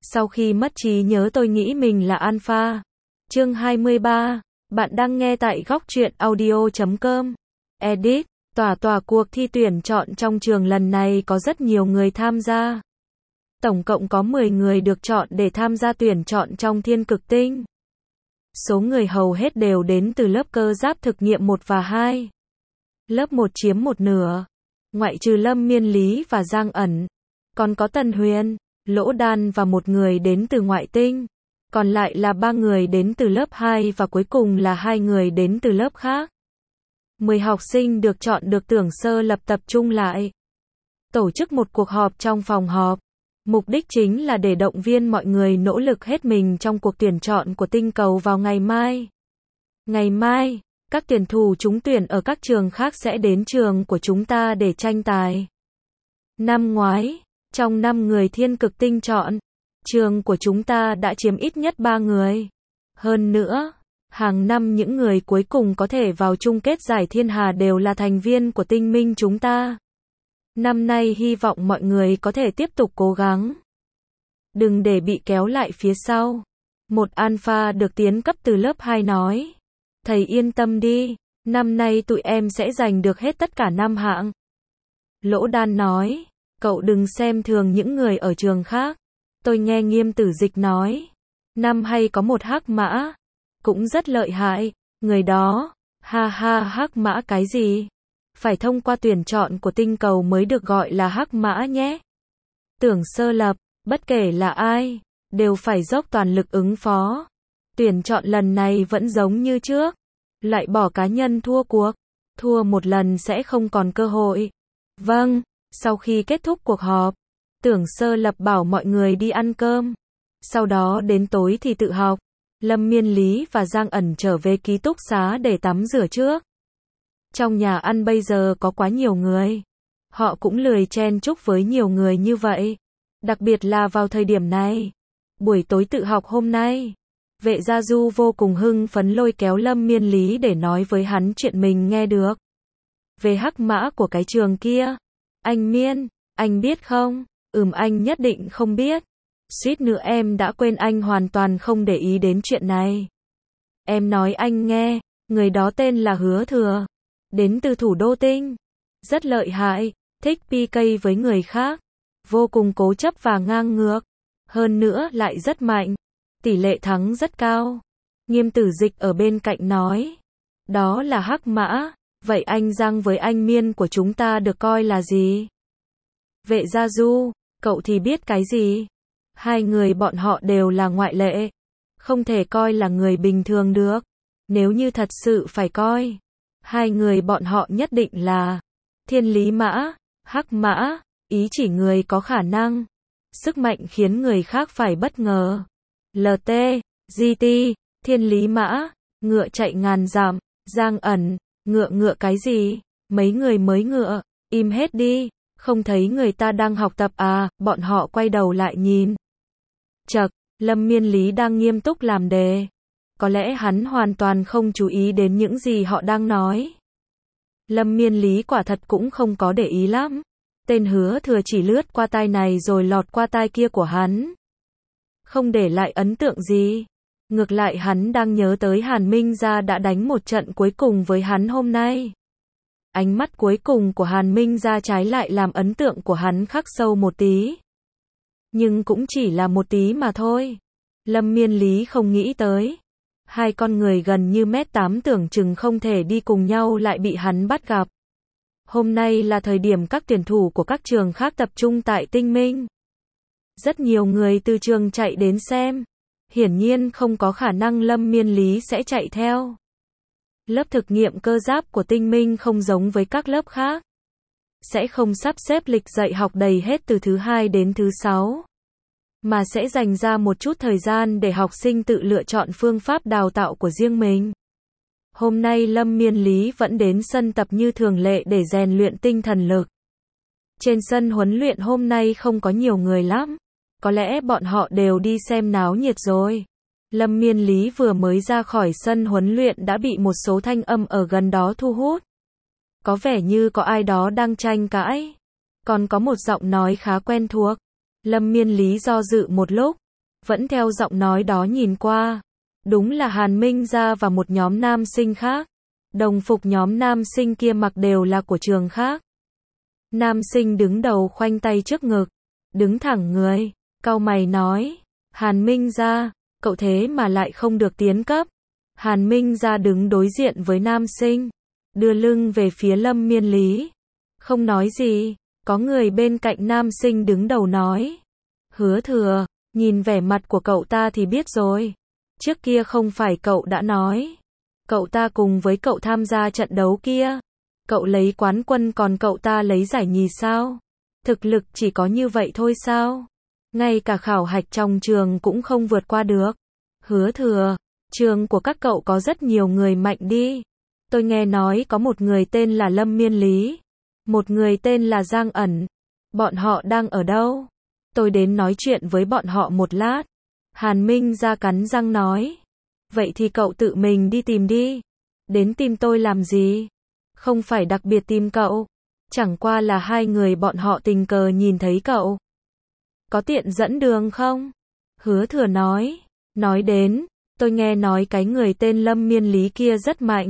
Sau khi mất trí nhớ tôi nghĩ mình là alpha. Chương 23. Bạn đang nghe tại góc truyện audio.com. Edit. Tòa cuộc thi tuyển chọn trong trường lần này có rất nhiều người tham gia. Tổng cộng có 10 người được chọn để tham gia tuyển chọn trong thiên cực tinh. Số người hầu hết đều đến từ lớp cơ giáp thực nghiệm 1 và 2. Lớp 1 chiếm một nửa. Ngoại trừ Lâm Miên Lý và Giang Ẩn. Còn có Tần Huyền, Lỗ Đan và một người đến từ ngoại tinh. Còn lại là 3 người đến từ lớp 2 và cuối cùng là 2 người đến từ lớp khác. 10 học sinh được chọn được Tưởng Sơ Lập tập trung lại. Tổ chức một cuộc họp trong phòng họp. Mục đích chính là để động viên mọi người nỗ lực hết mình trong cuộc tuyển chọn của tinh cầu vào ngày mai. Ngày mai, các tuyển thủ trúng tuyển ở các trường khác sẽ đến trường của chúng ta để tranh tài. Năm ngoái, trong 5 người thiên cực tinh chọn, trường của chúng ta đã chiếm ít nhất 3 người. Hơn nữa, hàng năm những người cuối cùng có thể vào chung kết giải thiên hà đều là thành viên của tinh minh chúng ta. Năm nay hy vọng mọi người có thể tiếp tục cố gắng. Đừng để bị kéo lại phía sau. Một alpha được tiến cấp từ lớp 2 nói. Thầy yên tâm đi, năm nay tụi em sẽ giành được hết tất cả 5 hạng. Lỗ Đan nói, cậu đừng xem thường những người ở trường khác. Tôi nghe Nghiêm Tử Dịch nói, năm hay có một hắc mã, cũng rất lợi hại, người đó, ha ha hắc mã cái gì? Phải thông qua tuyển chọn của tinh cầu mới được gọi là hắc mã nhé. Tưởng Sơ Lập, bất kể là ai, đều phải dốc toàn lực ứng phó. Tuyển chọn lần này vẫn giống như trước, lại bỏ cá nhân thua cuộc, thua một lần sẽ không còn cơ hội. Vâng, sau khi kết thúc cuộc họp, Tưởng Sơ Lập bảo mọi người đi ăn cơm. Sau đó đến tối thì tự học. Lâm Miên Lý và Giang Ẩn trở về ký túc xá để tắm rửa trước. Trong nhà ăn bây giờ có quá nhiều người. Họ cũng lười chen chúc với nhiều người như vậy. Đặc biệt là vào thời điểm này. Buổi tối tự học hôm nay, Vệ Gia Du vô cùng hưng phấn lôi kéo Lâm Miên Lý để nói với hắn chuyện mình nghe được. Về hắc mã của cái trường kia. Anh Miên, anh biết không? Anh nhất định không biết. Suýt nữa em đã quên anh hoàn toàn không để ý đến chuyện này. Em nói anh nghe, người đó tên là Hứa Thừa. Đến từ thủ đô tinh. Rất lợi hại, thích PK với người khác. Vô cùng cố chấp và ngang ngược. Hơn nữa lại rất mạnh. Tỷ lệ thắng rất cao. Nghiêm Tử Dịch ở bên cạnh nói. Đó là hắc mã. Vậy anh Giang với anh Miên của chúng ta được coi là gì? Vệ Gia Du, cậu thì biết cái gì? Hai người bọn họ đều là ngoại lệ. Không thể coi là người bình thường được. Nếu như thật sự phải coi, hai người bọn họ nhất định là thiên lý mã, hắc mã, ý chỉ người có khả năng. Sức mạnh khiến người khác phải bất ngờ. LT, GT, thiên lý mã, ngựa chạy ngàn dặm, Giang Ẩn, ngựa cái gì? Mấy người mới ngựa, im hết đi, không thấy người ta đang học tập à? Bọn họ quay đầu lại nhìn. Chậc, Lâm Miên Lý đang nghiêm túc làm đề. Có lẽ hắn hoàn toàn không chú ý đến những gì họ đang nói. Lâm Miên Lý quả thật cũng không có để ý lắm. Tên Hứa Thừa chỉ lướt qua tai này rồi lọt qua tai kia của hắn. Không để lại ấn tượng gì. Ngược lại hắn đang nhớ tới Hàn Minh Gia đã đánh một trận cuối cùng với hắn hôm nay. Ánh mắt cuối cùng của Hàn Minh Gia trái lại làm ấn tượng của hắn khắc sâu một tí. Nhưng cũng chỉ là một tí mà thôi. Lâm Miên Lý không nghĩ tới. Hai con người gần như 1m8 tưởng chừng không thể đi cùng nhau lại bị hắn bắt gặp. Hôm nay là thời điểm các tuyển thủ của các trường khác tập trung tại Tinh Minh. Rất nhiều người từ trường chạy đến xem. Hiển nhiên không có khả năng Lâm Miên Lý sẽ chạy theo. Lớp thực nghiệm cơ giáp của Tinh Minh không giống với các lớp khác. Sẽ không sắp xếp lịch dạy học đầy hết từ thứ 2 đến thứ 6. Mà sẽ dành ra một chút thời gian để học sinh tự lựa chọn phương pháp đào tạo của riêng mình. Hôm nay Lâm Miên Lý vẫn đến sân tập như thường lệ để rèn luyện tinh thần lực. Trên sân huấn luyện hôm nay không có nhiều người lắm. Có lẽ bọn họ đều đi xem náo nhiệt rồi. Lâm Miên Lý vừa mới ra khỏi sân huấn luyện đã bị một số thanh âm ở gần đó thu hút. Có vẻ như có ai đó đang tranh cãi. Còn có một giọng nói khá quen thuộc. Lâm Miên Lý do dự một lúc, vẫn theo giọng nói đó nhìn qua. Đúng là Hàn Minh Gia và một nhóm nam sinh khác. Đồng phục nhóm nam sinh kia mặc đều là của trường khác. Nam sinh đứng đầu khoanh tay trước ngực, đứng thẳng người, cau mày nói, Hàn Minh Gia, cậu thế mà lại không được tiến cấp. Hàn Minh Gia đứng đối diện với nam sinh, đưa lưng về phía Lâm Miên Lý. Không nói gì, có người bên cạnh nam sinh đứng đầu nói. Hứa Thừa, nhìn vẻ mặt của cậu ta thì biết rồi. Trước kia không phải cậu đã nói. Cậu ta cùng với cậu tham gia trận đấu kia. Cậu lấy quán quân còn cậu ta lấy giải nhì sao? Thực lực chỉ có như vậy thôi sao? Ngay cả khảo hạch trong trường cũng không vượt qua được. Hứa Thừa, trường của các cậu có rất nhiều người mạnh đi. Tôi nghe nói có một người tên là Lâm Miên Lý. Một người tên là Giang Ẩn. Bọn họ đang ở đâu? Tôi đến nói chuyện với bọn họ một lát. Hàn Minh Gia cắn răng nói. Vậy thì cậu tự mình đi tìm đi. Đến tìm tôi làm gì? Không phải đặc biệt tìm cậu. Chẳng qua là hai người bọn họ tình cờ nhìn thấy cậu. Có tiện dẫn đường không? Hứa Thừa nói. Nói đến, tôi nghe nói cái người tên Lâm Miên Lý kia rất mạnh.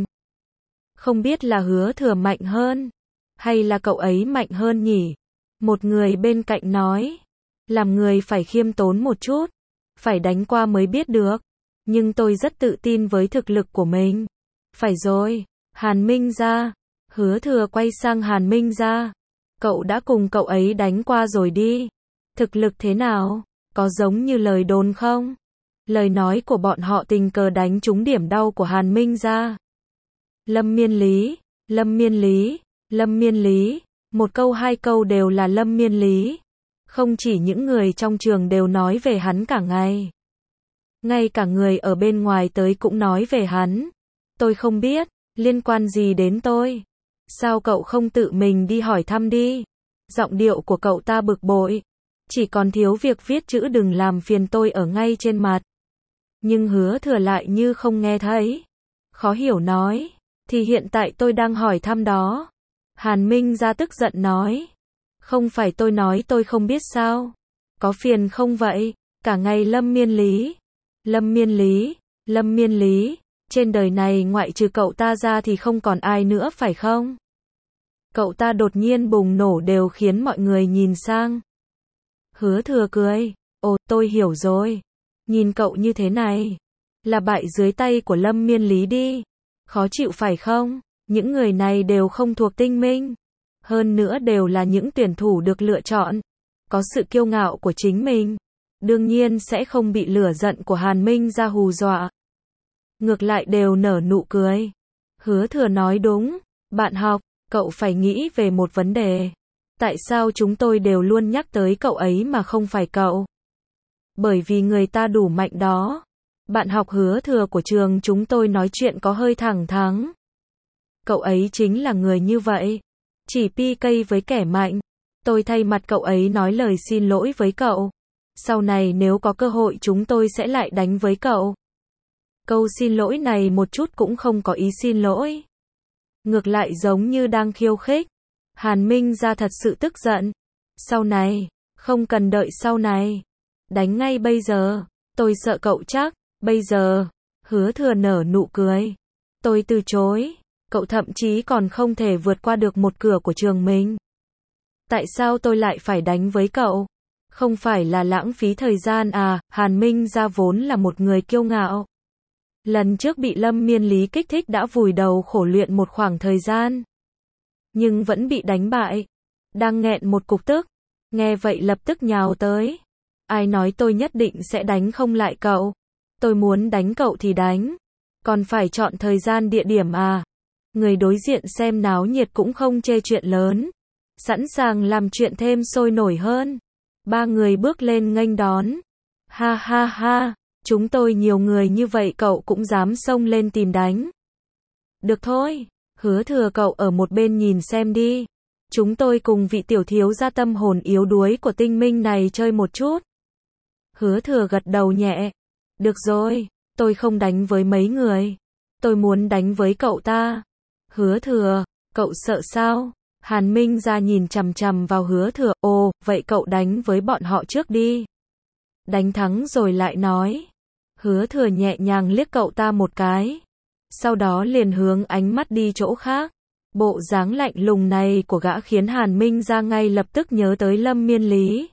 Không biết là Hứa Thừa mạnh hơn, hay là cậu ấy mạnh hơn nhỉ? Một người bên cạnh nói. Làm người phải khiêm tốn một chút. Phải đánh qua mới biết được. Nhưng tôi rất tự tin với thực lực của mình. Phải rồi, Hàn Minh Gia. Hứa Thừa quay sang Hàn Minh Gia. Cậu đã cùng cậu ấy đánh qua rồi đi. Thực lực thế nào? Có giống như lời đồn không? Lời nói của bọn họ tình cờ đánh trúng điểm đau của Hàn Minh Gia. Lâm Miên Lý, Lâm Miên Lý, Lâm Miên Lý. Một câu hai câu đều là Lâm Miên Lý. Không chỉ những người trong trường đều nói về hắn cả ngày. Ngay cả người ở bên ngoài tới cũng nói về hắn. Tôi không biết, liên quan gì đến tôi? Sao cậu không tự mình đi hỏi thăm đi? Giọng điệu của cậu ta bực bội. Chỉ còn thiếu việc viết chữ đừng làm phiền tôi ở ngay trên mặt. Nhưng Hứa Thừa lại như không nghe thấy. Khó hiểu nói. Thì hiện tại tôi đang hỏi thăm đó. Hàn Minh Gia tức giận nói. Không phải tôi nói tôi không biết sao? Có phiền không vậy? Cả ngày Lâm Miên Lý. Lâm Miên Lý, Lâm Miên Lý. Trên đời này ngoại trừ cậu ta ra thì không còn ai nữa phải không? Cậu ta đột nhiên bùng nổ đều khiến mọi người nhìn sang. Hứa Thừa cười. Ồ, tôi hiểu rồi. Nhìn cậu như thế này. Là bại dưới tay của Lâm Miên Lý đi. Khó chịu phải không? Những người này đều không thuộc tinh minh. Hơn nữa đều là những tuyển thủ được lựa chọn. Có sự kiêu ngạo của chính mình. Đương nhiên sẽ không bị lửa giận của Hàn Minh Gia hù dọa. Ngược lại đều nở nụ cười. Hứa Thừa nói đúng. Bạn học, cậu phải nghĩ về một vấn đề. Tại sao chúng tôi đều luôn nhắc tới cậu ấy mà không phải cậu? Bởi vì người ta đủ mạnh đó. Bạn học Hứa Thừa của trường chúng tôi nói chuyện có hơi thẳng thắn. Cậu ấy chính là người như vậy. Chỉ PK với kẻ mạnh. Tôi thay mặt cậu ấy nói lời xin lỗi với cậu. Sau này nếu có cơ hội chúng tôi sẽ lại đánh với cậu. Câu xin lỗi này một chút cũng không có ý xin lỗi. Ngược lại giống như đang khiêu khích. Hàn Minh Gia thật sự tức giận. Sau này, không cần đợi sau này. Đánh ngay bây giờ. Tôi sợ cậu chắc. Bây giờ, Hứa Thừa nở nụ cười. Tôi từ chối. Cậu thậm chí còn không thể vượt qua được một cửa của trường mình. Tại sao tôi lại phải đánh với cậu? Không phải là lãng phí thời gian à? Hàn Minh Gia vốn là một người kiêu ngạo. Lần trước bị Lâm Miên Lý kích thích đã vùi đầu khổ luyện một khoảng thời gian. Nhưng vẫn bị đánh bại. Đang nghẹn một cục tức. Nghe vậy lập tức nhào tới. Ai nói tôi nhất định sẽ đánh không lại cậu? Tôi muốn đánh cậu thì đánh. Còn phải chọn thời gian địa điểm à? Người đối diện xem náo nhiệt cũng không chê chuyện lớn. Sẵn sàng làm chuyện thêm sôi nổi hơn. Ba người bước lên nghênh đón. Ha ha ha, chúng tôi nhiều người như vậy cậu cũng dám xông lên tìm đánh. Được thôi, Hứa Thừa cậu ở một bên nhìn xem đi. Chúng tôi cùng vị tiểu thiếu gia tâm hồn yếu đuối của tinh minh này chơi một chút. Hứa Thừa gật đầu nhẹ. Được rồi, tôi không đánh với mấy người. Tôi muốn đánh với cậu ta. Hứa Thừa, cậu sợ sao? Hàn Minh Gia nhìn chằm chằm vào Hứa Thừa. Ồ, vậy cậu đánh với bọn họ trước đi. đánh thắng rồi lại nói. Hứa Thừa nhẹ nhàng liếc cậu ta một cái, sau đó liền hướng ánh mắt đi chỗ khác. Bộ dáng lạnh lùng này của gã khiến Hàn Minh Gia ngay lập tức nhớ tới Lâm Miên Lý.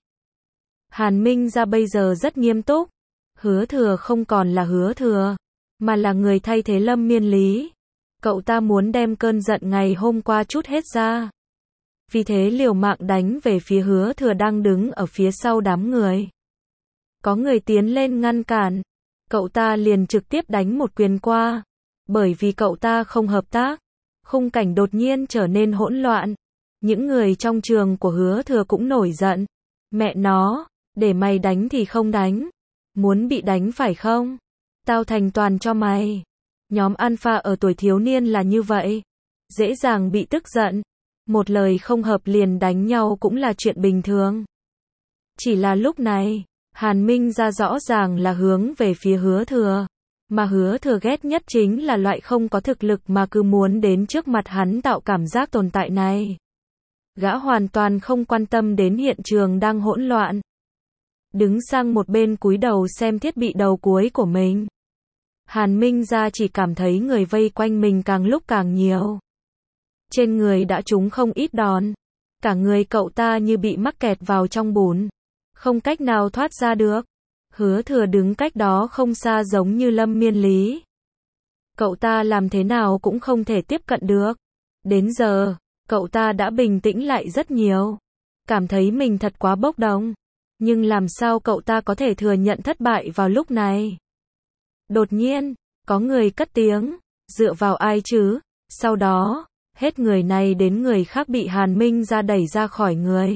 Hàn Minh Gia bây giờ rất nghiêm túc. Hứa Thừa không còn là Hứa Thừa, mà là người thay thế Lâm Miên Lý. Cậu ta muốn đem cơn giận ngày hôm qua trút hết ra. Vì thế liều mạng đánh về phía Hứa Thừa đang đứng ở phía sau đám người. Có người tiến lên ngăn cản, cậu ta liền trực tiếp đánh một quyền qua. Bởi vì cậu ta không hợp tác, khung cảnh đột nhiên trở nên hỗn loạn. Những người trong trường của Hứa Thừa cũng nổi giận. Mẹ nó, để mày đánh thì không đánh. Muốn bị đánh phải không? Tao thành toàn cho mày. Nhóm alpha ở tuổi thiếu niên là như vậy. Dễ dàng bị tức giận. Một lời không hợp liền đánh nhau cũng là chuyện bình thường. Chỉ là lúc này, Hàn Minh Gia rõ ràng là hướng về phía Hứa Thừa. Mà Hứa Thừa ghét nhất chính là loại không có thực lực mà cứ muốn đến trước mặt hắn tạo cảm giác tồn tại này. Gã hoàn toàn không quan tâm đến hiện trường đang hỗn loạn. Đứng sang một bên cúi đầu xem thiết bị đầu cuối của mình. Hàn Minh Gia chỉ cảm thấy người vây quanh mình càng lúc càng nhiều. Trên người đã trúng không ít đòn. Cả người cậu ta như bị mắc kẹt vào trong bùn. Không cách nào thoát ra được. Hứa Thừa đứng cách đó không xa giống như Lâm Miên Lý. Cậu ta làm thế nào cũng không thể tiếp cận được. Đến giờ, cậu ta đã bình tĩnh lại rất nhiều. Cảm thấy mình thật quá bốc đồng. Nhưng làm sao cậu ta có thể thừa nhận thất bại vào lúc này? Đột nhiên, có người cất tiếng. Dựa vào ai chứ? Sau đó, hết người này đến người khác bị Hàn Minh Gia đẩy ra khỏi người.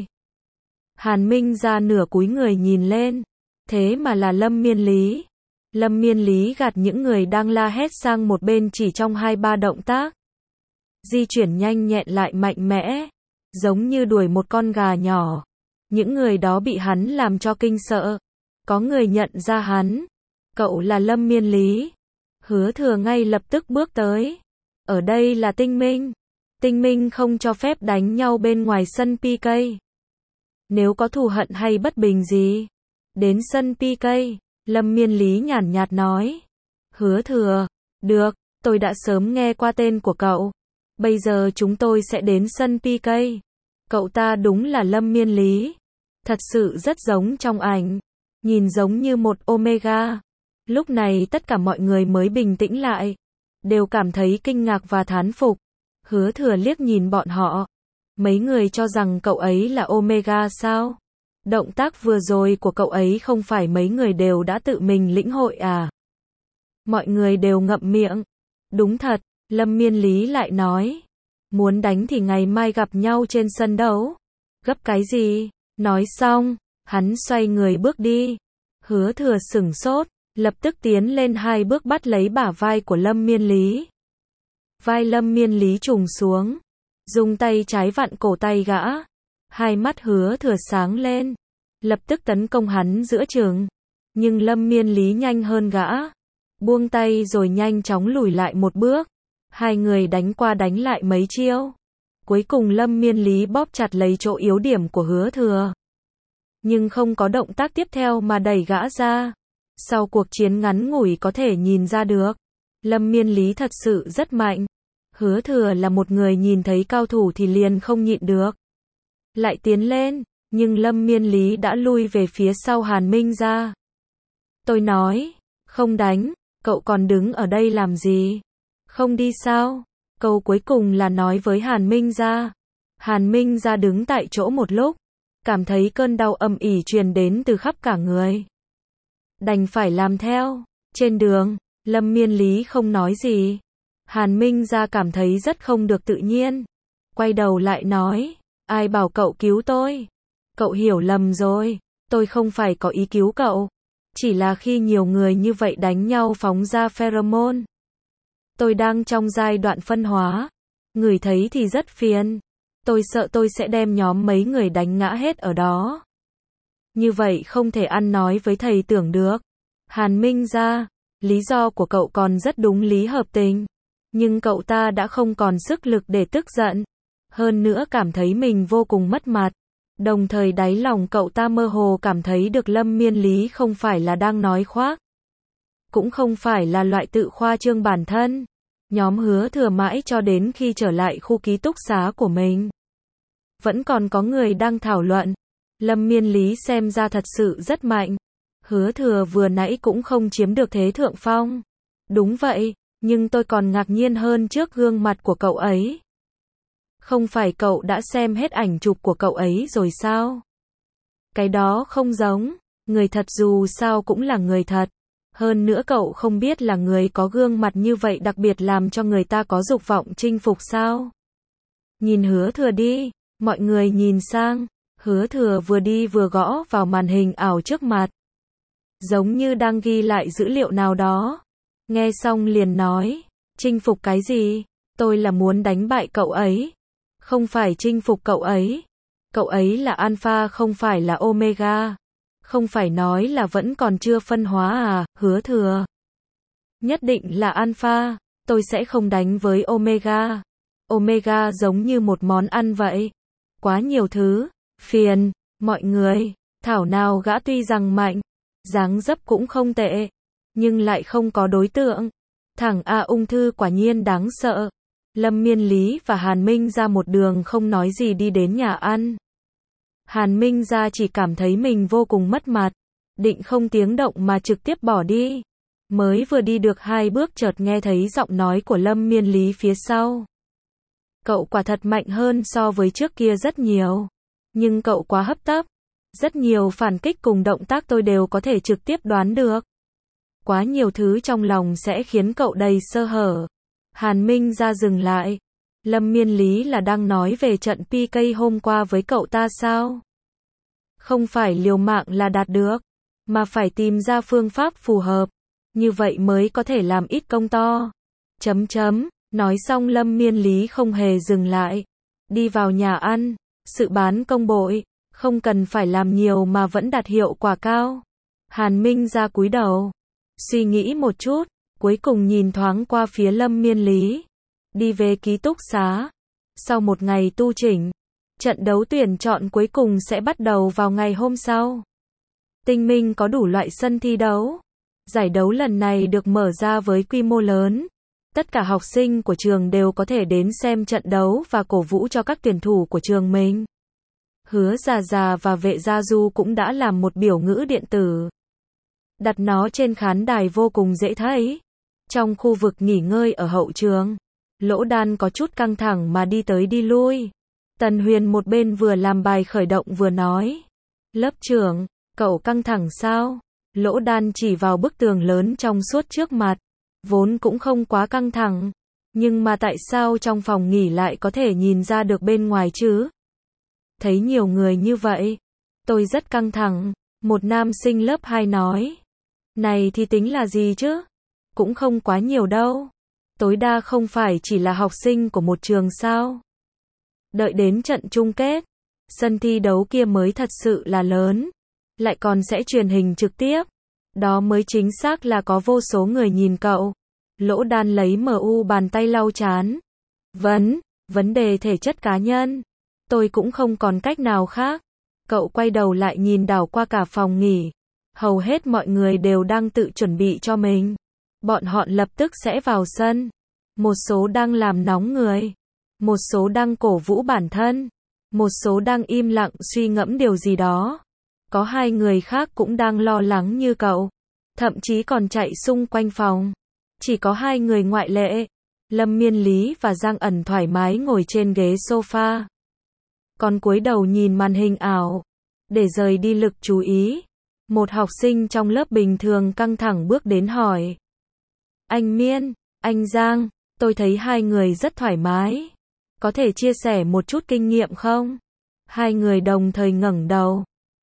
Hàn Minh Gia nửa cúi người nhìn lên. Thế mà là Lâm Miên Lý. Lâm Miên Lý gạt những người đang la hét sang một bên chỉ trong 2-3 động tác. Di chuyển nhanh nhẹn lại mạnh mẽ. Giống như đuổi một con gà nhỏ. Những người đó bị hắn làm cho kinh sợ. Có người nhận ra hắn. Cậu là Lâm Miên Lý. Hứa Thừa ngay lập tức bước tới. Ở đây là Tinh Minh. Tinh Minh không cho phép đánh nhau bên ngoài sân PK. Nếu có thù hận hay bất bình gì, đến sân PK. Lâm Miên Lý nhàn nhạt nói. Hứa Thừa, được, tôi đã sớm nghe qua tên của cậu. Bây giờ chúng tôi sẽ đến sân PK. Cậu ta đúng là Lâm Miên Lý. Thật sự rất giống trong ảnh. Nhìn giống như một Omega. Lúc này tất cả mọi người mới bình tĩnh lại. Đều cảm thấy kinh ngạc và thán phục. Hứa Thừa liếc nhìn bọn họ. Mấy người cho rằng cậu ấy là Omega sao? Động tác vừa rồi của cậu ấy không phải mấy người đều đã tự mình lĩnh hội à? Mọi người đều ngậm miệng. Đúng thật, Lâm Miên Lý lại nói. Muốn đánh thì ngày mai gặp nhau trên sân đấu. Gấp cái gì? Nói xong, hắn xoay người bước đi. Hứa Thừa sửng sốt, lập tức tiến lên 2 bước bắt lấy bả vai của Lâm Miên Lý. Vai Lâm Miên Lý trùng xuống. Dùng tay trái vặn cổ tay gã. Hai mắt Hứa Thừa sáng lên. Lập tức tấn công hắn giữa chừng. Nhưng Lâm Miên Lý nhanh hơn gã. Buông tay rồi nhanh chóng lùi lại một bước. Hai người đánh qua đánh lại mấy chiêu. Cuối cùng Lâm Miên Lý bóp chặt lấy chỗ yếu điểm của Hứa Thừa. Nhưng không có động tác tiếp theo mà đẩy gã ra. Sau cuộc chiến ngắn ngủi có thể nhìn ra được. Lâm Miên Lý thật sự rất mạnh. Hứa Thừa là một người nhìn thấy cao thủ thì liền không nhịn được. Lại tiến lên, nhưng Lâm Miên Lý đã lui về phía sau Hàn Minh Gia. Tôi nói, không đánh, cậu còn đứng ở đây làm gì? Không đi sao? Câu cuối cùng là nói với Hàn Minh Gia. Hàn Minh Gia đứng tại chỗ một lúc, cảm thấy cơn đau âm ỉ truyền đến từ khắp cả người. Đành phải làm theo. Trên đường, Lâm Miên Lý không nói gì. Hàn Minh Gia cảm thấy rất không được tự nhiên. Quay đầu lại nói, ai bảo cậu cứu tôi? Cậu hiểu lầm rồi, tôi không phải có ý cứu cậu. Chỉ là khi nhiều người như vậy đánh nhau phóng ra pheromone. Tôi đang trong giai đoạn phân hóa. Người thấy thì rất phiền. Tôi sợ tôi sẽ đem nhóm mấy người đánh ngã hết ở đó. Như vậy không thể ăn nói với thầy tưởng được. Hàn Minh Gia, lý do của cậu còn rất đúng lý hợp tình. Nhưng cậu ta đã không còn sức lực để tức giận. Hơn nữa cảm thấy mình vô cùng mất mặt. Đồng thời đáy lòng cậu ta mơ hồ cảm thấy được Lâm Miên Lý không phải là đang nói khoác. Cũng không phải là loại tự khoa trương bản thân. Nhóm Hứa Thừa mãi cho đến khi trở lại khu ký túc xá của mình. Vẫn còn có người đang thảo luận. Lâm Miên Lý xem ra thật sự rất mạnh. Hứa Thừa vừa nãy cũng không chiếm được thế thượng phong. Đúng vậy, nhưng tôi còn ngạc nhiên hơn trước gương mặt của cậu ấy. Không phải cậu đã xem hết ảnh chụp của cậu ấy rồi sao? Cái đó không giống, người thật dù sao cũng là người thật. Hơn nữa cậu không biết là người có gương mặt như vậy đặc biệt làm cho người ta có dục vọng chinh phục sao? Nhìn Hứa Thừa đi, mọi người nhìn sang, Hứa Thừa vừa đi vừa gõ vào màn hình ảo trước mặt. Giống như đang ghi lại dữ liệu nào đó. Nghe xong liền nói, chinh phục cái gì? Tôi là muốn đánh bại cậu ấy. Không phải chinh phục cậu ấy. Cậu ấy là alpha không phải là omega. Không phải nói là vẫn còn chưa phân hóa à, Hứa Thừa. Nhất định là alpha, tôi sẽ không đánh với omega. Omega giống như một món ăn vậy. Quá nhiều thứ, phiền, mọi người, thảo nào gã tuy rằng mạnh, dáng dấp cũng không tệ, nhưng lại không có đối tượng. Thằng A ung thư quả nhiên đáng sợ. Lâm Miên Lý và Hàn Minh ra một đường không nói gì đi đến nhà ăn. Hàn Minh ra chỉ cảm thấy mình vô cùng mất mặt, định không tiếng động mà trực tiếp bỏ đi. Mới vừa đi được 2 bước chợt nghe thấy giọng nói của Lâm Miên Lý phía sau. Cậu quả thật mạnh hơn so với trước kia rất nhiều. Nhưng cậu quá hấp tấp. Rất nhiều phản kích cùng động tác tôi đều có thể trực tiếp đoán được. Quá nhiều thứ trong lòng sẽ khiến cậu đầy sơ hở. Hàn Minh ra dừng lại. Lâm Miên Lý là đang nói về trận PK hôm qua với cậu ta sao? Không phải liều mạng là đạt được, mà phải tìm ra phương pháp phù hợp. Như vậy mới có thể làm ít công to. Nói xong Lâm Miên Lý không hề dừng lại. Đi vào nhà ăn, sự bán công bội, không cần phải làm nhiều mà vẫn đạt hiệu quả cao. Hàn Minh ra cúi đầu, suy nghĩ một chút, cuối cùng nhìn thoáng qua phía Lâm Miên Lý. Đi về ký túc xá. Sau một ngày tu chỉnh, trận đấu tuyển chọn cuối cùng sẽ bắt đầu vào ngày hôm sau. Tinh Minh có đủ loại sân thi đấu. Giải đấu lần này được mở ra với quy mô lớn. Tất cả học sinh của trường đều có thể đến xem trận đấu và cổ vũ cho các tuyển thủ của trường mình. Hứa Già Già và Vệ Gia Du cũng đã làm một biểu ngữ điện tử. Đặt nó trên khán đài vô cùng dễ thấy. Trong khu vực nghỉ ngơi ở hậu trường, Lỗ Đan có chút căng thẳng mà đi tới đi lui. Tần Huyền một bên vừa làm bài khởi động vừa nói. Lớp trưởng, cậu căng thẳng sao? Lỗ Đan chỉ vào bức tường lớn trong suốt trước mặt. Vốn cũng không quá căng thẳng. Nhưng mà tại sao trong phòng nghỉ lại có thể nhìn ra được bên ngoài chứ? Thấy nhiều người như vậy. Tôi rất căng thẳng. Một nam sinh lớp 2 nói. Này thì tính là gì chứ? Cũng không quá nhiều đâu. Tối đa không phải chỉ là học sinh của một trường sao? Đợi đến trận chung kết, sân thi đấu kia mới thật sự là lớn. Lại còn sẽ truyền hình trực tiếp. Đó mới chính xác là có vô số người nhìn cậu. Lỗ Đan lấy MU bàn tay lau chán. Vấn đề thể chất cá nhân. Tôi cũng không còn cách nào khác. Cậu quay đầu lại nhìn đảo qua cả phòng nghỉ. Hầu hết mọi người đều đang tự chuẩn bị cho mình. Bọn họ lập tức sẽ vào sân. Một số đang làm nóng người. Một số đang cổ vũ bản thân. Một số đang im lặng suy ngẫm điều gì đó. Có 2 người khác cũng đang lo lắng như cậu. Thậm chí còn chạy xung quanh phòng. Chỉ có 2 người ngoại lệ. Lâm Miên Lý và Giang Ẩn thoải mái ngồi trên ghế sofa. Còn cúi đầu nhìn màn hình ảo. Để rời đi lực chú ý. Một học sinh trong lớp bình thường căng thẳng bước đến hỏi. Anh Miên, anh Giang, tôi thấy 2 người rất thoải mái. Có thể chia sẻ một chút kinh nghiệm không? 2 người đồng thời ngẩng đầu.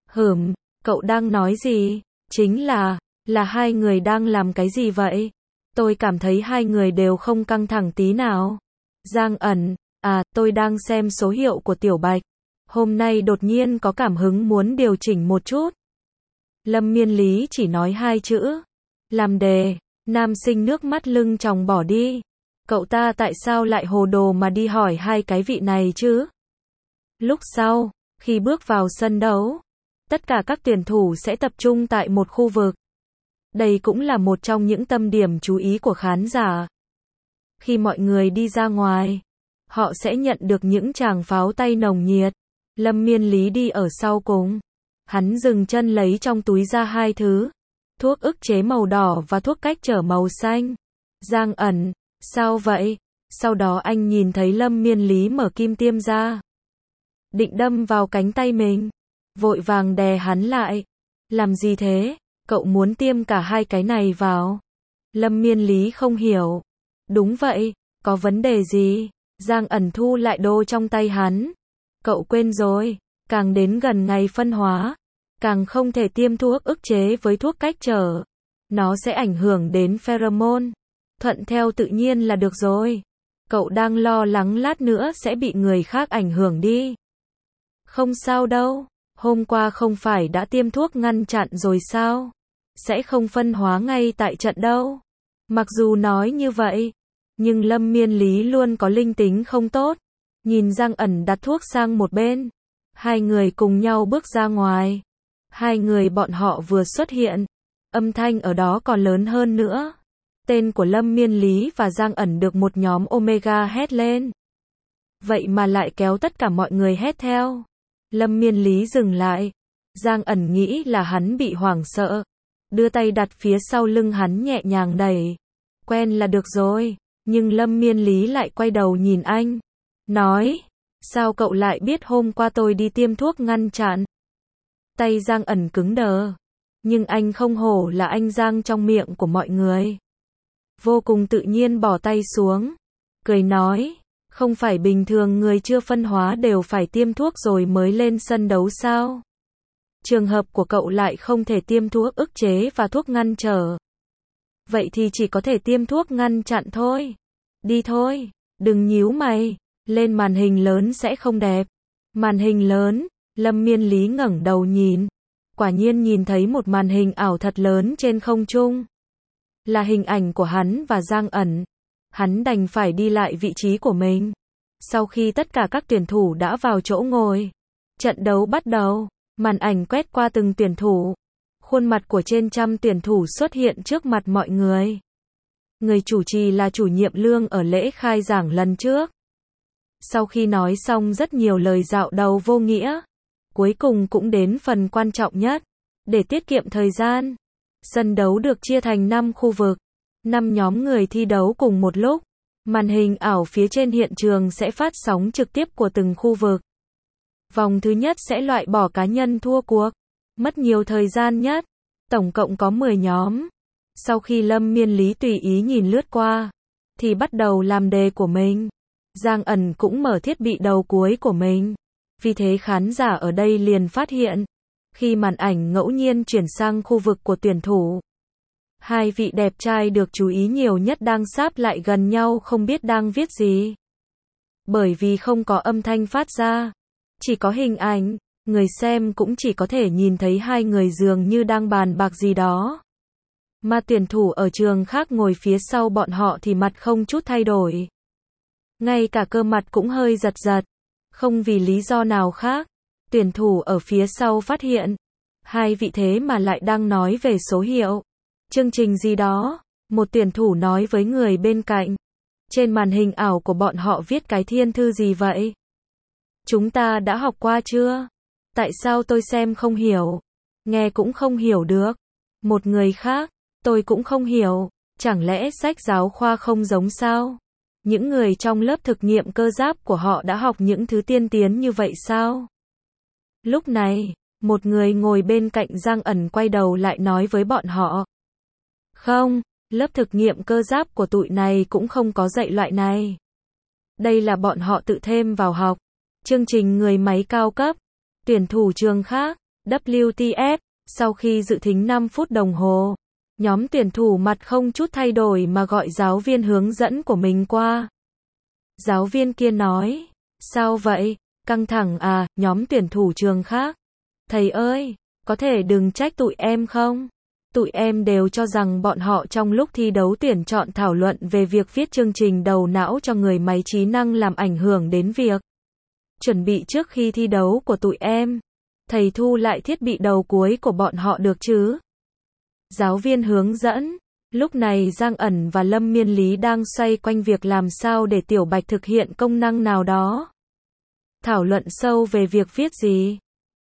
Cậu đang nói gì? Chính là 2 người đang làm cái gì vậy? Tôi cảm thấy 2 người đều không căng thẳng tí nào. Giang Ẩn, tôi đang xem số hiệu của Tiểu Bạch. Hôm nay đột nhiên có cảm hứng muốn điều chỉnh một chút. Lâm Miên Lý chỉ nói 2 chữ. Làm đề. Nam sinh nước mắt lưng tròng bỏ đi. Cậu ta tại sao lại hồ đồ mà đi hỏi 2 cái vị này chứ? Lúc sau, Khi bước vào sân đấu, tất cả các tuyển thủ sẽ tập trung tại một khu vực. Đây cũng là một trong những tâm điểm chú ý của khán giả. Khi mọi người đi ra ngoài, họ sẽ nhận được những tràng pháo tay nồng nhiệt. Lâm Miên Lý đi ở sau cùng. Hắn dừng chân lấy trong túi ra hai thứ. Thuốc ức chế màu đỏ và thuốc cách trở màu xanh. Giang Ẩn, sao vậy? Sau đó anh nhìn thấy Lâm Miên Lý mở kim tiêm ra. Định đâm vào cánh tay mình. Vội vàng đè hắn lại. Làm gì thế? Cậu muốn tiêm cả hai cái này vào. Lâm Miên Lý không hiểu. Đúng vậy, có vấn đề gì? Giang Ẩn thu lại đồ trong tay hắn. Cậu quên rồi, càng đến gần ngày phân hóa, càng không thể tiêm thuốc ức chế với thuốc cách trở. Nó sẽ ảnh hưởng đến pheromone. Thuận theo tự nhiên là được rồi. Cậu đang lo lắng lát nữa sẽ bị người khác ảnh hưởng đi. Không sao đâu, hôm qua không phải đã tiêm thuốc ngăn chặn rồi sao? Sẽ không phân hóa ngay tại trận đâu. Mặc dù nói như vậy, nhưng Lâm Miên Lý luôn có linh tính không tốt. Nhìn Giang Ẩn đặt thuốc sang một bên. Hai người cùng nhau bước ra ngoài. Hai người bọn họ vừa xuất hiện. Âm thanh ở đó còn lớn hơn nữa. Tên của Lâm Miên Lý và Giang Ẩn được một nhóm Omega hét lên. Vậy mà lại kéo tất cả mọi người hét theo. Lâm Miên Lý dừng lại. Giang Ẩn nghĩ là hắn bị hoảng sợ. Đưa tay đặt phía sau lưng hắn nhẹ nhàng đẩy. Quen là được rồi. Nhưng Lâm Miên Lý lại quay đầu nhìn anh. Nói, sao cậu lại biết hôm qua tôi đi tiêm thuốc ngăn chặn? Tay Giang Ẩn cứng đờ. Nhưng anh không hổ là anh Giang trong miệng của mọi người. Vô cùng tự nhiên bỏ tay xuống. Cười nói, không phải bình thường người chưa phân hóa đều phải tiêm thuốc rồi mới lên sân đấu sao? Trường hợp của cậu lại không thể tiêm thuốc ức chế và thuốc ngăn trở. Vậy thì chỉ có thể tiêm thuốc ngăn chặn thôi. Đi thôi, đừng nhíu mày. Lên màn hình lớn sẽ không đẹp. Màn hình lớn, Lâm Miên Lý ngẩng đầu nhìn. Quả nhiên nhìn thấy một màn hình ảo thật lớn trên không trung. Là hình ảnh của hắn và Giang Ẩn. Hắn đành phải đi lại vị trí của mình. Sau khi tất cả các tuyển thủ đã vào chỗ ngồi, trận đấu bắt đầu. Màn ảnh quét qua từng tuyển thủ. Khuôn mặt của trên trăm tuyển thủ xuất hiện trước mặt mọi người. Người chủ trì là chủ nhiệm Lương ở lễ khai giảng lần trước. Sau khi nói xong rất nhiều lời dạo đầu vô nghĩa, cuối cùng cũng đến phần quan trọng nhất. Để tiết kiệm thời gian, sân đấu được chia thành 5 khu vực, 5 nhóm người thi đấu cùng một lúc. Màn hình ảo phía trên hiện trường sẽ phát sóng trực tiếp của từng khu vực. Vòng thứ nhất sẽ loại bỏ cá nhân thua cuộc, mất nhiều thời gian nhất. Tổng cộng có 10 nhóm. Sau khi Lâm Miên Lý tùy ý nhìn lướt qua, thì bắt đầu làm đề của mình. Giang Ẩn cũng mở thiết bị đầu cuối của mình. Vì thế khán giả ở đây liền phát hiện, khi màn ảnh ngẫu nhiên chuyển sang khu vực của tuyển thủ, hai vị đẹp trai được chú ý nhiều nhất đang sáp lại gần nhau không biết đang viết gì. Bởi vì không có âm thanh phát ra, chỉ có hình ảnh, người xem cũng chỉ có thể nhìn thấy hai người dường như đang bàn bạc gì đó. Mà tuyển thủ ở trường khác ngồi phía sau bọn họ thì mặt không chút thay đổi. Ngay cả cơ mặt cũng hơi giật giật. Không vì lý do nào khác. Tuyển thủ ở phía sau phát hiện. Hai vị thế mà lại đang nói về số hiệu. Chương trình gì đó. Một tuyển thủ nói với người bên cạnh. Trên màn hình ảo của bọn họ viết cái thiên thư gì vậy? Chúng ta đã học qua chưa? Tại sao tôi xem không hiểu? Nghe cũng không hiểu được. Một người khác. Tôi cũng không hiểu. Chẳng lẽ sách giáo khoa không giống sao? Những người trong lớp thực nghiệm cơ giáp của họ đã học những thứ tiên tiến như vậy sao? Lúc này, một người ngồi bên cạnh Giang Ẩn quay đầu lại nói với bọn họ. Không, lớp thực nghiệm cơ giáp của tụi này cũng không có dạy loại này. Đây là bọn họ tự thêm vào học. Chương trình người máy cao cấp. Tuyển thủ trường khác, WTF, sau khi dự thính 5 phút đồng hồ. Nhóm tuyển thủ mặt không chút thay đổi mà gọi giáo viên hướng dẫn của mình qua. Giáo viên kia nói, sao vậy, căng thẳng à, nhóm tuyển thủ trường khác. Thầy ơi, có thể đừng trách tụi em không? Tụi em đều cho rằng bọn họ trong lúc thi đấu tuyển chọn thảo luận về việc viết chương trình đầu não cho người máy trí năng làm ảnh hưởng đến việc chuẩn bị trước khi thi đấu của tụi em. Thầy thu lại thiết bị đầu cuối của bọn họ được chứ? Giáo viên hướng dẫn. Lúc này Giang Ẩn và Lâm Miên Lý đang xoay quanh việc làm sao để Tiểu Bạch thực hiện công năng nào đó. Thảo luận sâu về việc viết gì.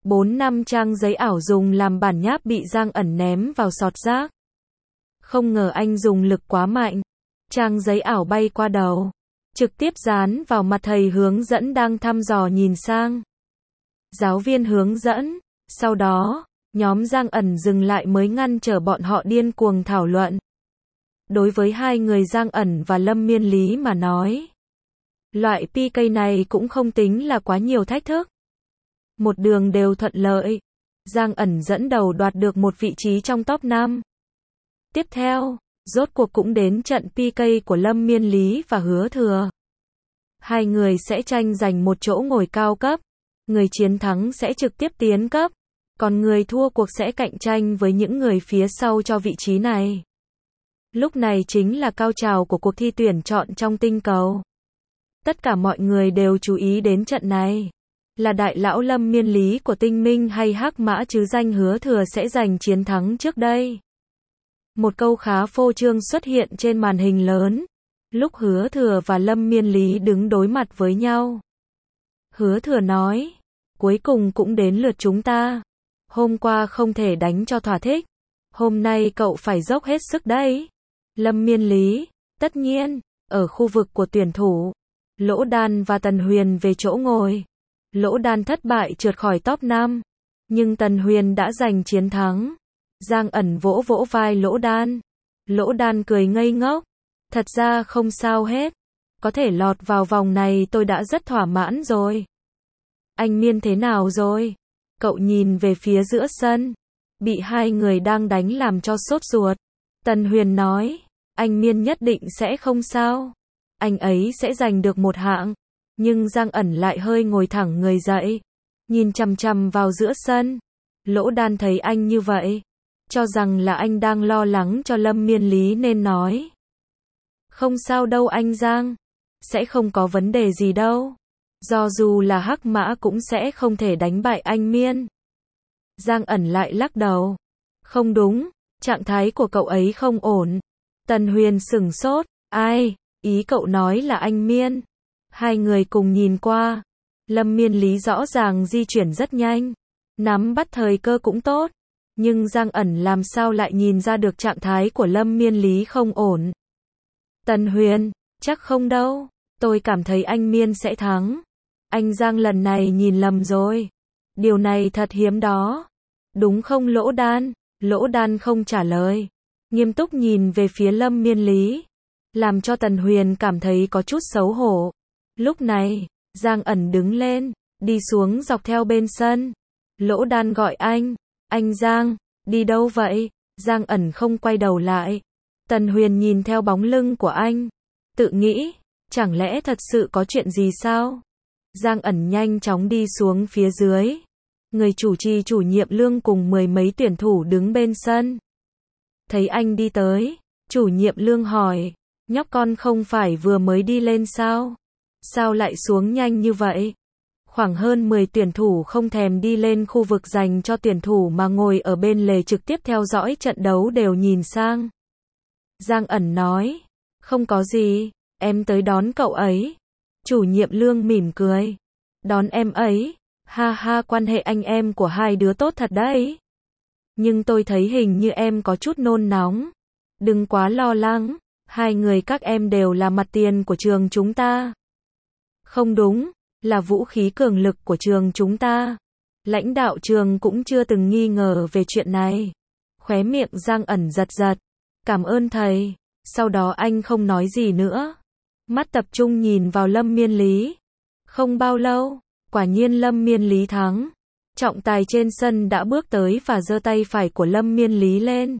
4-5 trang giấy ảo dùng làm bản nháp bị Giang Ẩn ném vào sọt rác. Không ngờ anh dùng lực quá mạnh. Trang giấy ảo bay qua đầu. Trực tiếp dán vào mặt thầy hướng dẫn đang thăm dò nhìn sang. Giáo viên hướng dẫn. Sau đó, nhóm Giang Ẩn dừng lại mới ngăn trở bọn họ điên cuồng thảo luận. Đối với hai người Giang Ẩn và Lâm Miên Lý mà nói, loại PK này cũng không tính là quá nhiều thách thức. Một đường đều thuận lợi. Giang Ẩn dẫn đầu đoạt được một vị trí trong top 5. Tiếp theo, rốt cuộc cũng đến trận PK của Lâm Miên Lý và Hứa Thừa. Hai người sẽ tranh giành một chỗ ngồi cao cấp. Người chiến thắng sẽ trực tiếp tiến cấp. Còn người thua cuộc sẽ cạnh tranh với những người phía sau cho vị trí này. Lúc này chính là cao trào của cuộc thi tuyển chọn trong tinh cầu. Tất cả mọi người đều chú ý đến trận này. Là đại lão Lâm Miên Lý của Tinh Minh hay Hắc Mã chứ danh Hứa Thừa sẽ giành chiến thắng trước đây. Một câu khá phô trương xuất hiện trên màn hình lớn. Lúc Hứa Thừa và Lâm Miên Lý đứng đối mặt với nhau. Hứa Thừa nói, cuối cùng cũng đến lượt chúng ta. Hôm qua không thể đánh cho thỏa thích. Hôm nay cậu phải dốc hết sức đấy. Lâm Miên Lý, tất nhiên, ở khu vực của tuyển thủ. Lỗ Đan và Tần Huyền về chỗ ngồi. Lỗ Đan thất bại trượt khỏi top 5. Nhưng Tần Huyền đã giành chiến thắng. Giang Ẩn vỗ vỗ vai Lỗ Đan. Lỗ Đan cười ngây ngốc. Thật ra không sao hết. Có thể lọt vào vòng này tôi đã rất thỏa mãn rồi. Anh Miên thế nào rồi? Cậu nhìn về phía giữa sân. Bị hai người đang đánh làm cho sốt ruột. Tần Huyền nói, anh Miên nhất định sẽ không sao. Anh ấy sẽ giành được một hạng. Nhưng Giang Ẩn lại hơi ngồi thẳng người dậy. Nhìn chằm chằm vào giữa sân. Lỗ Đan thấy anh như vậy. Cho rằng là anh đang lo lắng cho Lâm Miên Lý nên nói. Không sao đâu anh Giang. Sẽ không có vấn đề gì đâu. Do dù là Hắc Mã cũng sẽ không thể đánh bại anh Miên. Giang Ẩn lại lắc đầu. Không đúng, trạng thái của cậu ấy không ổn. Tần Huyền sửng sốt. Ai, ý cậu nói là anh Miên. Hai người cùng nhìn qua. Lâm Miên Lý rõ ràng di chuyển rất nhanh. Nắm bắt thời cơ cũng tốt. Nhưng Giang Ẩn làm sao lại nhìn ra được trạng thái của Lâm Miên Lý không ổn. Tần Huyền, chắc không đâu. Tôi cảm thấy anh Miên sẽ thắng. Anh Giang lần này nhìn lầm rồi. Điều này thật hiếm đó. Đúng không Lỗ Đan? Lỗ Đan không trả lời. Nghiêm túc nhìn về phía Lâm Miên Lý. Làm cho Tần Huyền cảm thấy có chút xấu hổ. Lúc này, Giang Ẩn đứng lên, đi xuống dọc theo bên sân. Lỗ Đan gọi anh Giang, đi đâu vậy? Giang Ẩn không quay đầu lại. Tần Huyền nhìn theo bóng lưng của anh. Tự nghĩ, chẳng lẽ thật sự có chuyện gì sao? Giang Ẩn nhanh chóng đi xuống phía dưới. Người chủ trì chủ nhiệm Lương cùng mười mấy tuyển thủ đứng bên sân. Thấy anh đi tới, chủ nhiệm Lương hỏi, nhóc con không phải vừa mới đi lên sao? Sao lại xuống nhanh như vậy? Khoảng hơn 10 tuyển thủ không thèm đi lên khu vực dành cho tuyển thủ mà ngồi ở bên lề trực tiếp theo dõi trận đấu đều nhìn sang. Giang Ẩn nói, không có gì, em tới đón cậu ấy. Chủ nhiệm Lương mỉm cười. Đón em ấy, ha ha, quan hệ anh em của hai đứa tốt thật đấy. Nhưng tôi thấy hình như em có chút nôn nóng. Đừng quá lo lắng, hai người các em đều là mặt tiền của trường chúng ta. Không đúng, là vũ khí cường lực của trường chúng ta. Lãnh đạo trường cũng chưa từng nghi ngờ về chuyện này. Khóe miệng Giang Ẩn giật giật. Cảm ơn thầy. Sau đó anh không nói gì nữa. Mắt tập trung nhìn vào Lâm Miên Lý. Không bao lâu, quả nhiên Lâm Miên Lý thắng. Trọng tài trên sân đã bước tới và giơ tay phải của Lâm Miên Lý lên.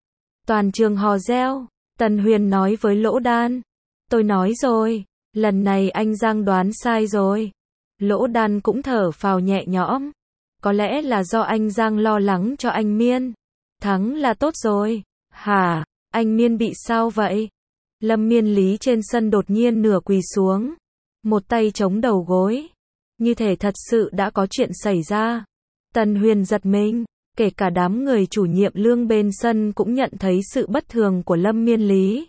Toàn trường hò reo. Tần Huyền nói với Lỗ Đan. Tôi nói rồi, lần này anh Giang đoán sai rồi. Lỗ Đan cũng thở phào nhẹ nhõm. Có lẽ là do anh Giang lo lắng cho anh Miên. Thắng là tốt rồi. Hả, anh Miên bị sao vậy? Lâm Miên Lý trên sân đột nhiên nửa quỳ xuống. Một tay chống đầu gối. Như thể thật sự đã có chuyện xảy ra. Tần Huyền giật mình, kể cả đám người chủ nhiệm Lương bên sân cũng nhận thấy sự bất thường của Lâm Miên Lý.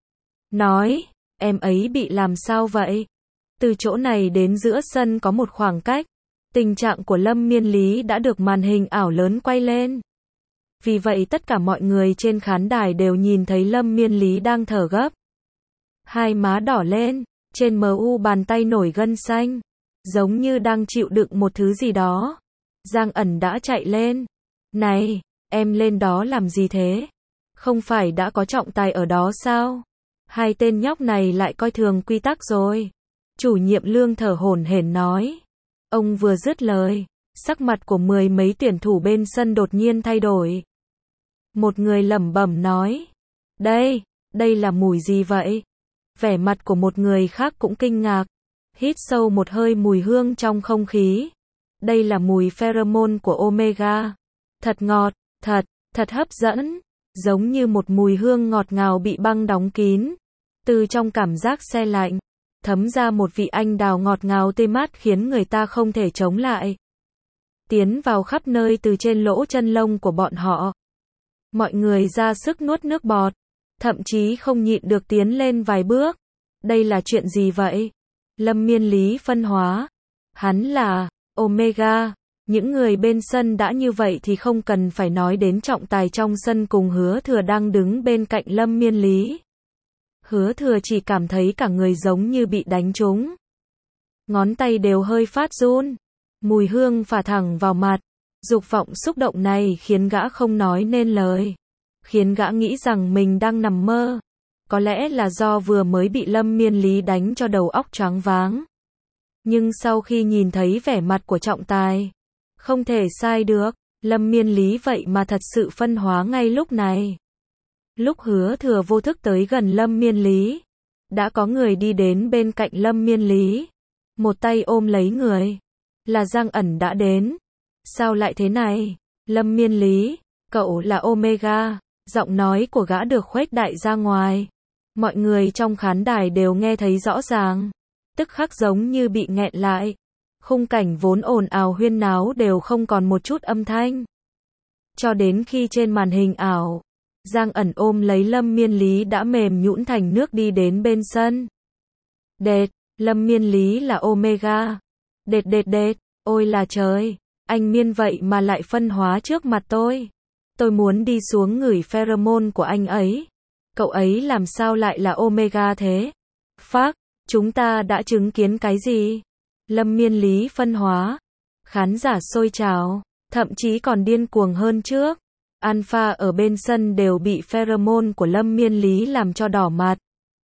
Nói, em ấy bị làm sao vậy? Từ chỗ này đến giữa sân có một khoảng cách. Tình trạng của Lâm Miên Lý đã được màn hình ảo lớn quay lên. Vì vậy tất cả mọi người trên khán đài đều nhìn thấy Lâm Miên Lý đang thở gấp. Hai má đỏ lên, trên mu bàn tay nổi gân xanh, giống như đang chịu đựng một thứ gì đó. Giang Ẩn đã chạy lên. Này, em lên đó làm gì thế? Không phải đã có trọng tài ở đó sao? Hai tên nhóc này lại coi thường quy tắc rồi. Chủ nhiệm Lương thở hổn hển nói. Ông vừa dứt lời, sắc mặt của mười mấy tuyển thủ bên sân đột nhiên thay đổi. Một người lẩm bẩm nói. Đây là mùi gì vậy? Vẻ mặt của một người khác cũng kinh ngạc. Hít sâu một hơi mùi hương trong không khí. Đây là mùi pheromone của Omega. Thật ngọt, thật hấp dẫn. Giống như một mùi hương ngọt ngào bị băng đóng kín. Từ trong cảm giác se lạnh, thấm ra một vị anh đào ngọt ngào tê mát khiến người ta không thể chống lại. Tiến vào khắp nơi từ trên lỗ chân lông của bọn họ. Mọi người ra sức nuốt nước bọt, thậm chí không nhịn được tiến lên vài bước. Đây là chuyện gì vậy? Lâm Miên Lý phân hóa. Hắn là Omega. Những người bên sân đã như vậy thì không cần phải nói đến trọng tài trong sân cùng Hứa Thừa đang đứng bên cạnh Lâm Miên Lý. Hứa Thừa chỉ cảm thấy cả người giống như bị đánh trúng. Ngón tay đều hơi phát run. Mùi hương phả thẳng vào mặt. Dục vọng xúc động này khiến gã không nói nên lời. Khiến gã nghĩ rằng mình đang nằm mơ. Có lẽ là do vừa mới bị Lâm Miên Lý đánh cho đầu óc choáng váng. Nhưng sau khi nhìn thấy vẻ mặt của trọng tài, không thể sai được, Lâm Miên Lý vậy mà thật sự phân hóa ngay lúc này. Lúc Hứa Thừa vô thức tới gần Lâm Miên Lý, đã có người đi đến bên cạnh Lâm Miên Lý, một tay ôm lấy người. Là Giang Ẩn đã đến. Sao lại thế này? Lâm Miên Lý, cậu là Omega. Giọng nói của gã được khuếch đại ra ngoài. Mọi người trong khán đài đều nghe thấy rõ ràng. Tức khắc giống như bị nghẹn lại. Khung cảnh vốn ồn ào huyên náo đều không còn một chút âm thanh. Cho đến khi trên màn hình ảo, Giang Ẩn ôm lấy Lâm Miên Lý đã mềm nhũn thành nước đi đến bên sân. Đệt, Lâm Miên Lý là Omega. Đệt, ôi là trời, anh Miên vậy mà lại phân hóa trước mặt tôi. Tôi muốn đi xuống ngửi pheromone của anh ấy. Cậu ấy làm sao lại là Omega thế? Phác, chúng ta đã chứng kiến cái gì? Lâm Miên Lý phân hóa. Khán giả sôi trào, thậm chí còn điên cuồng hơn trước. Alpha ở bên sân đều bị pheromone của Lâm Miên Lý làm cho đỏ mặt.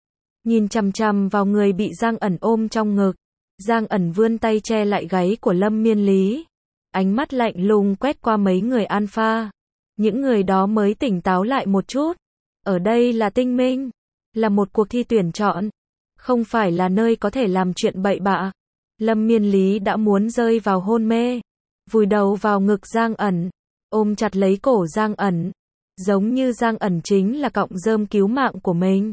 Nhìn chằm chằm vào người bị Giang Ẩn ôm trong ngực. Giang Ẩn vươn tay che lại gáy của Lâm Miên Lý. Ánh mắt lạnh lùng quét qua mấy người Alpha. Những người đó mới tỉnh táo lại một chút. Ở đây là tinh minh. Là một cuộc thi tuyển chọn. Không phải là nơi có thể làm chuyện bậy bạ. Lâm Miên Lý đã muốn rơi vào hôn mê. Vùi đầu vào ngực Giang Ẩn. Ôm chặt lấy cổ Giang Ẩn. Giống như Giang Ẩn chính là cọng rơm cứu mạng của mình.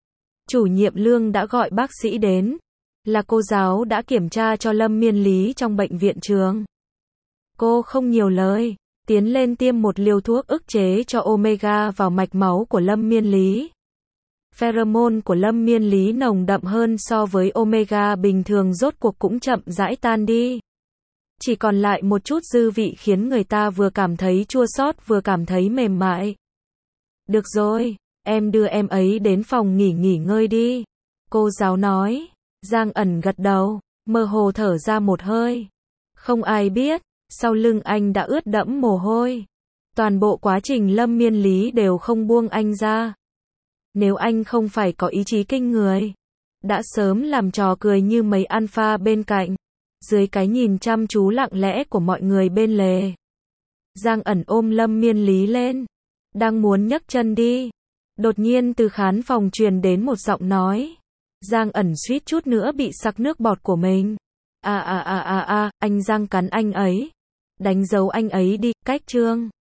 Chủ nhiệm Lương đã gọi bác sĩ đến. Là cô giáo đã kiểm tra cho Lâm Miên Lý trong bệnh viện trường. Cô không nhiều lời. Tiến lên tiêm một liều thuốc ức chế cho Omega vào mạch máu của Lâm Miên Lý. Pheromone của Lâm Miên Lý nồng đậm hơn so với Omega bình thường rốt cuộc cũng chậm rãi tan đi. Chỉ còn lại một chút dư vị khiến người ta vừa cảm thấy chua xót vừa cảm thấy mềm mại. Được rồi, em đưa em ấy đến phòng nghỉ ngơi đi. Cô giáo nói. Giang Ẩn gật đầu, mơ hồ thở ra một hơi. Không ai biết, sau lưng anh đã ướt đẫm mồ hôi. Toàn bộ quá trình Lâm Miên Lý đều không buông anh ra. Nếu anh không phải có ý chí kinh người, đã sớm làm trò cười như mấy alpha bên cạnh. Dưới cái nhìn chăm chú lặng lẽ của mọi người bên lề, Giang Ẩn ôm Lâm Miên Lý lên, đang muốn nhấc chân đi. Đột nhiên từ khán phòng truyền đến một giọng nói. Giang Ẩn suýt chút nữa bị sặc nước bọt của mình. Anh Giang cắn anh ấy. Đánh dấu anh ấy đi, cách chương.